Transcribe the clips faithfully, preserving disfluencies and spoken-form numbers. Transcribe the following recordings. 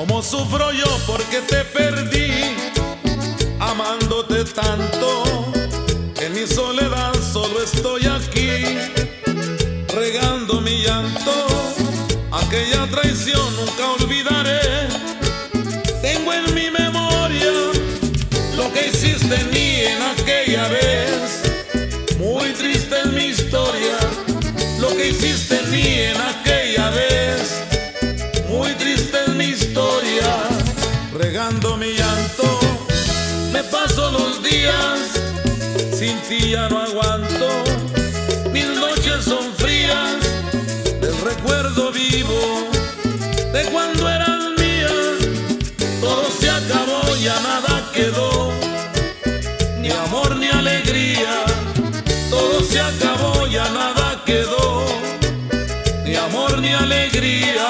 Cómo sufro yo porque te perdí, amándote tanto. En mi soledad solo estoy aquí, regando mi llanto. Aquella traición nunca olvidaré. Tengo en mi memoria lo que hiciste en mí en aquella vez. Muy triste es mi historia, lo que hiciste en mí en aquella vez. Muy triste es mi historia, regando mi llanto. Me paso los días, sin ti ya no aguanto. Mis noches son frías, del recuerdo vivo de cuando eras mía. Todo se acabó, ya nada quedó, ni amor ni alegría. Todo se acabó, ya nada quedó, ni amor ni alegría.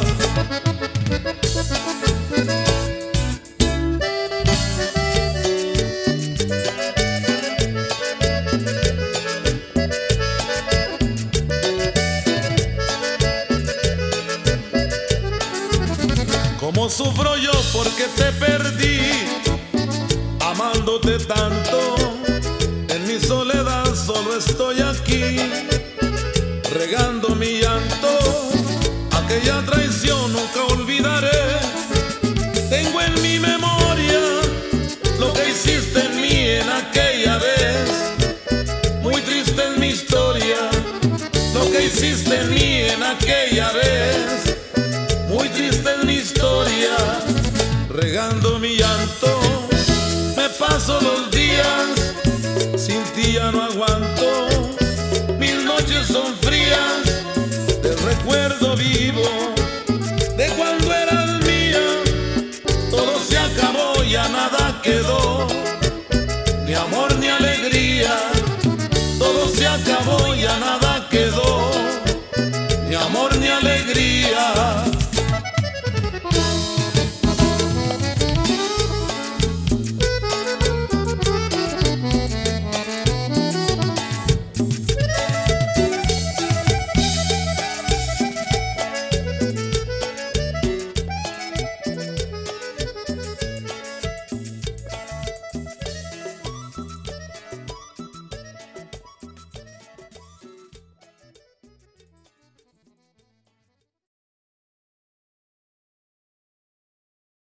Cómo sufro yo porque te perdí, amándote tanto. En mi soledad solo estoy aquí, regando mi llanto. Aquella traición nunca olvidaré. Tengo en mi memoria lo que hiciste en mí en aquella vez. Muy triste es mi historia, lo que hiciste en mí en aquella vez. Muy triste es mi historia, regando mi llanto. Me paso los días, sin ti ya no aguanto. Mis noches son frías, del recuerdo vivo de cuando eras mía. Todo se acabó, ya nada quedó,